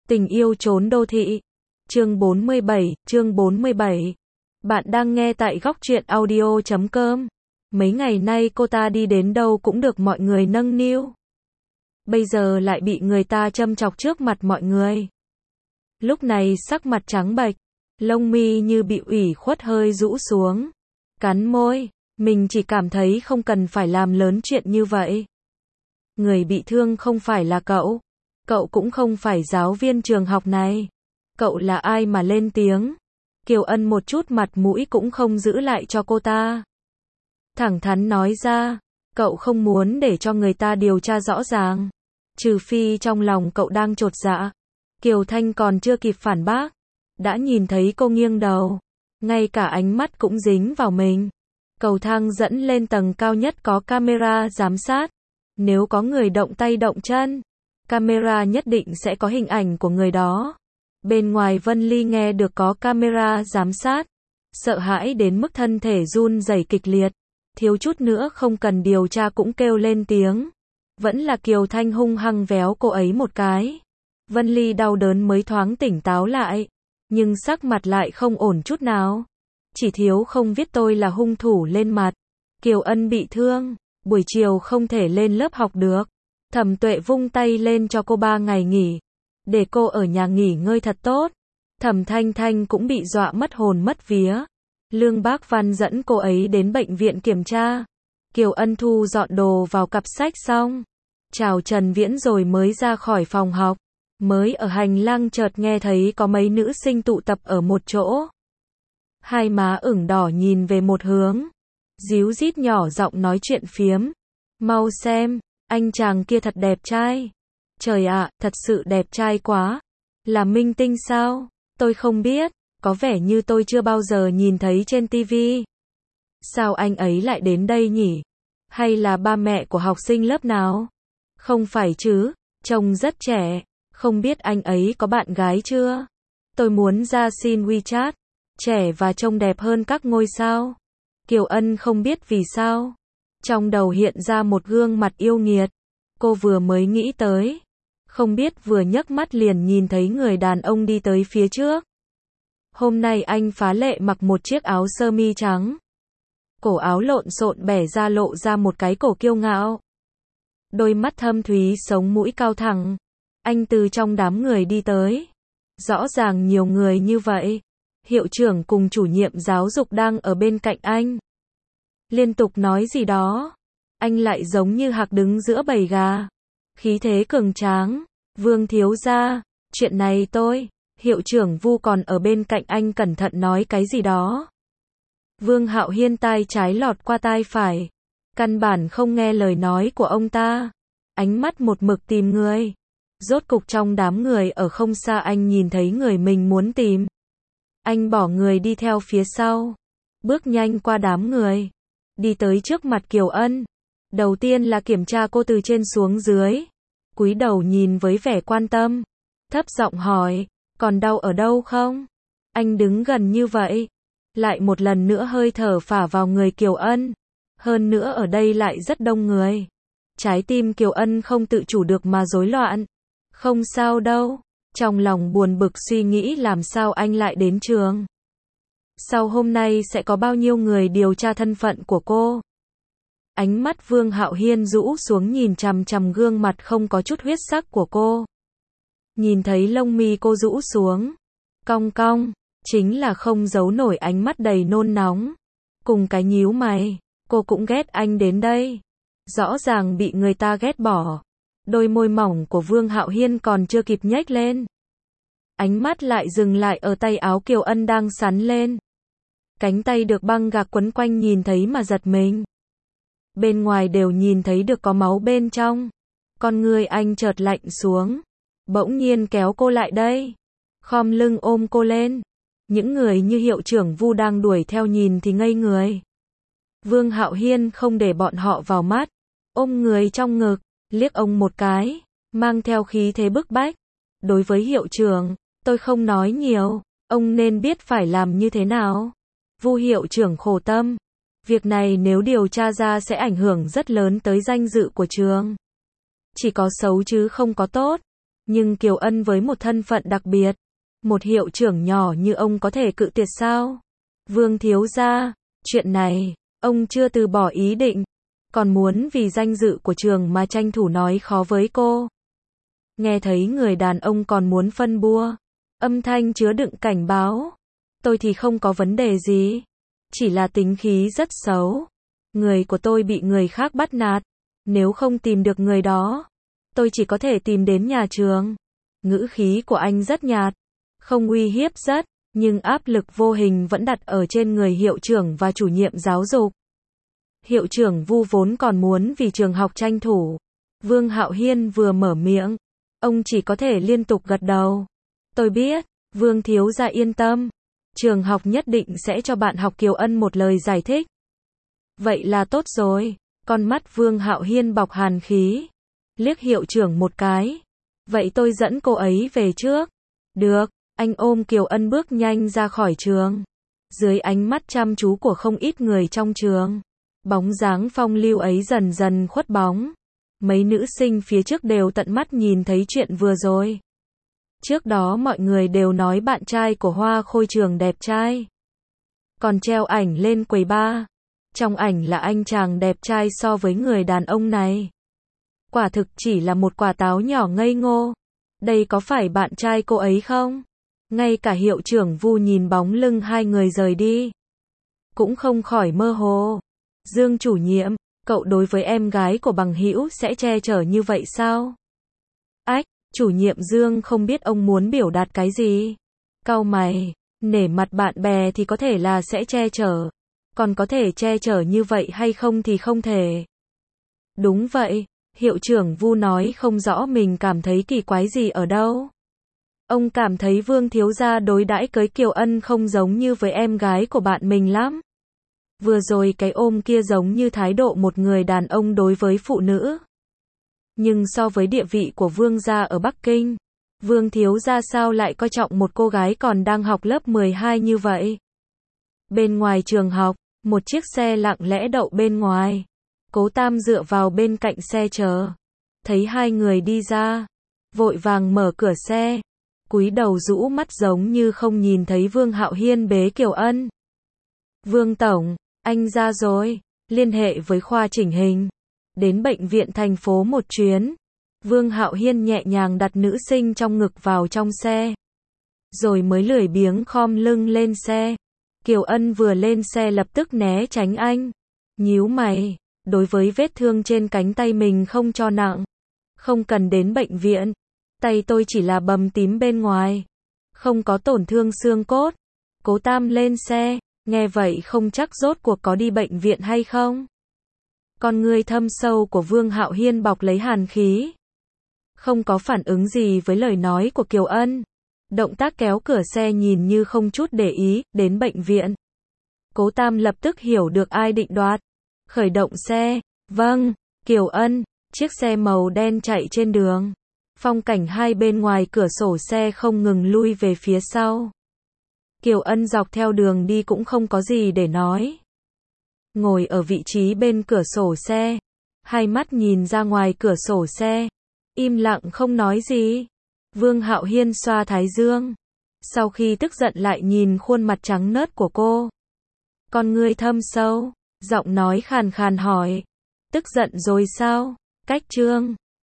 Tình yêu trốn đô thị. Chương 47. Bạn đang nghe tại góc truyện audio.com. Mấy ngày nay cô ta đi đến đâu cũng được mọi người nâng niu. Bây giờ lại bị người ta châm chọc trước mặt mọi người. Lúc này sắc mặt trắng bệch, lông mi như bị ủy khuất hơi rũ xuống. Cắn môi, mình chỉ cảm thấy không cần phải làm lớn chuyện như vậy. Người bị thương không phải là cậu. Cậu cũng không phải giáo viên trường học này. Cậu là ai mà lên tiếng? Kiều Ân một chút mặt mũi cũng không giữ lại cho cô ta. Thẳng thắn nói ra, cậu không muốn để cho người ta điều tra rõ ràng. Trừ phi trong lòng cậu đang chột dạ. Kiều Thanh còn chưa kịp phản bác. Đã nhìn thấy cô nghiêng đầu. Ngay cả ánh mắt cũng dính vào mình. Cầu thang dẫn lên tầng cao nhất có camera giám sát. Nếu có người động tay động chân, camera nhất định sẽ có hình ảnh của người đó. Bên ngoài Vân Ly nghe được có camera giám sát, sợ hãi đến mức thân thể run rẩy kịch liệt, thiếu chút nữa không cần điều tra cũng kêu lên tiếng. Vẫn là Kiều Thanh hung hăng véo cô ấy một cái. Vân Ly đau đớn mới thoáng tỉnh táo lại, nhưng sắc mặt lại không ổn chút nào. Chỉ thiếu không viết tôi là hung thủ lên mặt. Kiều Ân bị thương, buổi chiều không thể lên lớp học được. Thẩm Tuệ vung tay lên cho cô 3 ngày nghỉ, để cô ở nhà nghỉ ngơi thật tốt. Thẩm Thanh Thanh cũng bị dọa mất hồn mất vía. Lương Bác Văn dẫn cô ấy đến bệnh viện kiểm tra. Kiều Ân thu dọn đồ vào cặp sách xong, chào Trần Viễn rồi mới ra khỏi phòng học. Mới ở hành lang chợt nghe thấy có mấy nữ sinh tụ tập ở một chỗ. Hai má ửng đỏ nhìn về một hướng, díu dít nhỏ giọng nói chuyện phiếm. Mau xem, anh chàng kia thật đẹp trai. Trời ạ, thật sự đẹp trai quá. Là minh tinh sao? Tôi không biết, có vẻ như tôi chưa bao giờ nhìn thấy trên tivi. Sao anh ấy lại đến đây nhỉ? Hay là ba mẹ của học sinh lớp nào? Không phải chứ, trông rất trẻ. Không biết anh ấy có bạn gái chưa? Tôi muốn ra xin WeChat. Trẻ và trông đẹp hơn các ngôi sao. Kiều Ân không biết vì sao. Trong đầu hiện ra một gương mặt yêu nghiệt. Cô vừa mới nghĩ tới. Không biết vừa nhấc mắt liền nhìn thấy người đàn ông đi tới phía trước. Hôm nay anh phá lệ mặc một chiếc áo sơ mi trắng. Cổ áo lộn xộn bẻ ra lộ ra một cái cổ kiêu ngạo. Đôi mắt thâm thúy sống mũi cao thẳng. Anh từ trong đám người đi tới. Rõ ràng nhiều người như vậy. Hiệu trưởng cùng chủ nhiệm giáo dục đang ở bên cạnh anh. Liên tục nói gì đó. Anh lại giống như hạc đứng giữa bầy gà. Khí thế cường tráng. Vương thiếu gia, chuyện này tôi. Hiệu trưởng Vu còn ở bên cạnh anh cẩn thận nói cái gì đó. Vương Hạo Hiên tai trái lọt qua tai phải. Căn bản không nghe lời nói của ông ta. Ánh mắt một mực tìm người. Rốt cục trong đám người ở không xa anh nhìn thấy người mình muốn tìm. Anh bỏ người đi theo phía sau. Bước nhanh qua đám người. Đi tới trước mặt Kiều Ân. Đầu tiên là kiểm tra cô từ trên xuống dưới. Cúi đầu nhìn với vẻ quan tâm. Thấp giọng hỏi, còn đau ở đâu không? Anh đứng gần như vậy. Lại một lần nữa hơi thở phả vào người Kiều Ân. Hơn nữa ở đây lại rất đông người. Trái tim Kiều Ân không tự chủ được mà rối loạn. Không sao đâu. Trong lòng buồn bực suy nghĩ làm sao anh lại đến trường. Sau hôm nay sẽ có bao nhiêu người điều tra thân phận của cô. Ánh mắt Vương Hạo Hiên rũ xuống nhìn chằm chằm gương mặt không có chút huyết sắc của cô. Nhìn thấy lông mi cô rũ xuống. Cong cong. Chính là không giấu nổi ánh mắt đầy nôn nóng. Cùng cái nhíu mày. Cô cũng ghét anh đến đây. Rõ ràng bị người ta ghét bỏ. Đôi môi mỏng của Vương Hạo Hiên còn chưa kịp nhếch lên. Ánh mắt lại dừng lại ở tay áo Kiều Ân đang sắn lên. Cánh tay được băng gạc quấn quanh nhìn thấy mà giật mình. Bên ngoài đều nhìn thấy được có máu bên trong. Con người anh chợt lạnh xuống. Bỗng nhiên kéo cô lại đây. Khom lưng ôm cô lên. Những người như hiệu trưởng Vu đang đuổi theo nhìn thì ngây người. Vương Hạo Hiên không để bọn họ vào mắt. Ôm người trong ngực. Liếc ông một cái. Mang theo khí thế bức bách. Đối với hiệu trưởng, tôi không nói nhiều. Ông nên biết phải làm như thế nào. Vu hiệu trưởng khổ tâm. Việc này nếu điều tra ra sẽ ảnh hưởng rất lớn tới danh dự của trường. Chỉ có xấu chứ không có tốt. Nhưng Kiều Ân với một thân phận đặc biệt, một hiệu trưởng nhỏ như ông có thể cự tuyệt sao? Vương thiếu gia, chuyện này, ông chưa từ bỏ ý định, còn muốn vì danh dự của trường mà tranh thủ nói khó với cô. Nghe thấy người đàn ông còn muốn phân bua, âm thanh chứa đựng cảnh báo. Tôi thì không có vấn đề gì, chỉ là tính khí rất xấu. Người của tôi bị người khác bắt nạt, nếu không tìm được người đó, tôi chỉ có thể tìm đến nhà trường. Ngữ khí của anh rất nhạt, không uy hiếp rất, nhưng áp lực vô hình vẫn đặt ở trên người hiệu trưởng và chủ nhiệm giáo dục. Hiệu trưởng Vu vốn còn muốn vì trường học tranh thủ. Vương Hạo Hiên vừa mở miệng, ông chỉ có thể liên tục gật đầu. Tôi biết, Vương thiếu gia yên tâm. Trường học nhất định sẽ cho bạn học Kiều Ân một lời giải thích. Vậy là tốt rồi. Con mắt Vương Hạo Hiên bọc hàn khí. Liếc hiệu trưởng một cái. Vậy tôi dẫn cô ấy về trước. Được, anh ôm Kiều Ân bước nhanh ra khỏi trường. Dưới ánh mắt chăm chú của không ít người trong trường, bóng dáng phong lưu ấy dần dần khuất bóng. Mấy nữ sinh phía trước đều tận mắt nhìn thấy chuyện vừa rồi. Trước đó mọi người đều nói bạn trai của Hoa Khôi trường đẹp trai. Còn treo ảnh lên quầy bar. Trong ảnh là anh chàng đẹp trai so với người đàn ông này. Quả thực chỉ là một quả táo nhỏ ngây ngô. Đây có phải bạn trai cô ấy không? Ngay cả hiệu trưởng Vu nhìn bóng lưng hai người rời đi, cũng không khỏi mơ hồ. Dương chủ nhiệm, cậu đối với em gái của bằng hữu sẽ che chở như vậy sao? Ách, chủ nhiệm Dương không biết ông muốn biểu đạt cái gì. Cau mày, nể mặt bạn bè thì có thể là sẽ che chở. Còn có thể che chở như vậy hay không thì không thể. Đúng vậy, hiệu trưởng Vu nói không rõ mình cảm thấy kỳ quái gì ở đâu. Ông cảm thấy Vương thiếu gia đối đãi với Kiều Ân không giống như với em gái của bạn mình lắm. Vừa rồi cái ôm kia giống như thái độ một người đàn ông đối với phụ nữ. Nhưng so với địa vị của Vương gia ở Bắc Kinh, Vương thiếu gia sao lại coi trọng một cô gái còn đang học lớp 12 như vậy? Bên ngoài trường học, một chiếc xe lặng lẽ đậu bên ngoài. Cố Tam dựa vào bên cạnh xe chờ. Thấy hai người đi ra, vội vàng mở cửa xe, cúi đầu rũ mắt giống như không nhìn thấy Vương Hạo Hiên bế Kiều Ân. Vương tổng, anh ra rồi, liên hệ với khoa chỉnh hình. Đến bệnh viện thành phố một chuyến. Vương Hạo Hiên nhẹ nhàng đặt nữ sinh trong ngực vào trong xe. Rồi mới lười biếng khom lưng lên xe. Kiều Ân vừa lên xe lập tức né tránh anh. Nhíu mày, đối với vết thương trên cánh tay mình không cho nặng. Không cần đến bệnh viện. Tay tôi chỉ là bầm tím bên ngoài. Không có tổn thương xương cốt. Cố Tam lên xe, nghe vậy không chắc rốt cuộc có đi bệnh viện hay không. Con ngươi thâm sâu của Vương Hạo Hiên bọc lấy hàn khí. Không có phản ứng gì với lời nói của Kiều Ân. Động tác kéo cửa xe nhìn như không chút để ý, đến bệnh viện. Cố Tam lập tức hiểu được ai định đoạt. Khởi động xe, vâng, Kiều Ân, chiếc xe màu đen chạy trên đường. Phong cảnh hai bên ngoài cửa sổ xe không ngừng lui về phía sau. Kiều Ân dọc theo đường đi cũng không có gì để nói. Ngồi ở vị trí bên cửa sổ xe, hai mắt nhìn ra ngoài cửa sổ xe, im lặng không nói gì. Vương Hạo Hiên xoa thái dương, sau khi tức giận lại nhìn khuôn mặt trắng nớt của cô. Con ngươi thâm sâu, giọng nói khàn khàn hỏi, tức giận rồi sao? Cách trương,